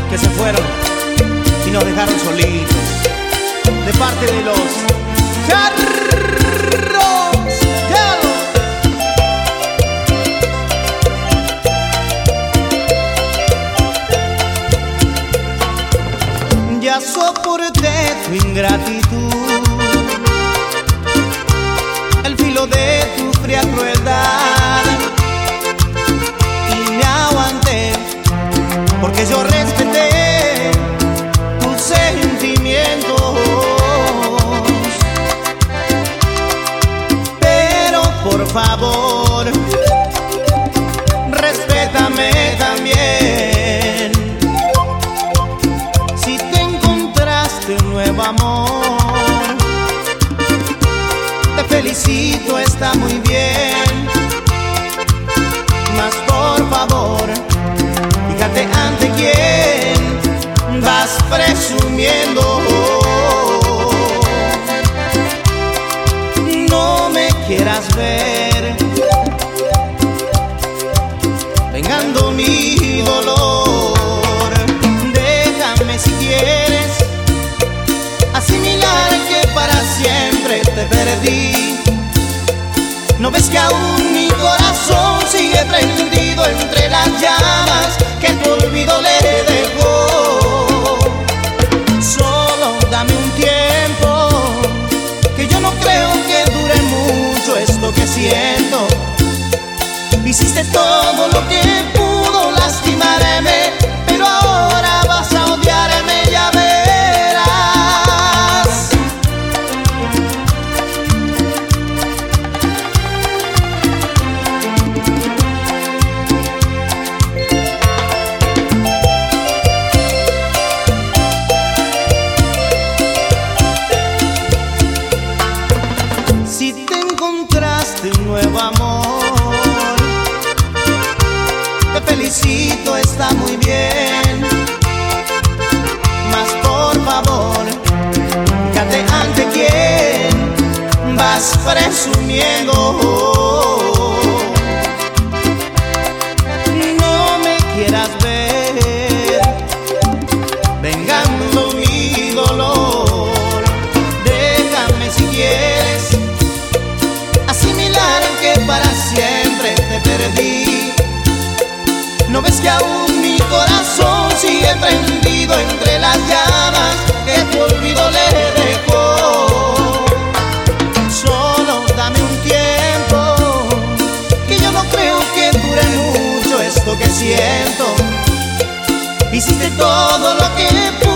que se fueron y nos dejaron solitos. De parte de los Charros Yalos. Ya soporté tu ingratitud, el filo de tu fría crueldad, y me aguanté porque yo respeté tus sentimientos. Pero por favor, respétame también. Si te encontraste un nuevo amor, te felicito, está muy bien. Mas por favor, fíjate ante quién vas presumiendo. No me quieras ver vengando mi dolor. Déjame si quieres asimilar que para siempre te perdí. ¿No ves que aún mi corazón sigue prendido entre las llamas que tu olvido le dejó? Solo dame un tiempo, que yo no creo que dure mucho esto que siento. Hiciste todo lo que pudo lastimarme, pero ahora vas a odiarme, ya verás. Si te encontraste un nuevo amor, te felicito, está muy bien. Mas por favor, fíjate ante quién vas presumiendo. No me quieras ver vengando mi dolor. Déjame si quieres asimilar que para siempre te perdí. ¿No ves que aún mi corazón sigue prendido entre las llamas que tu olvido le dejó? Solo dame un tiempo, que yo no creo que dure mucho esto que siento. Hiciste todo lo que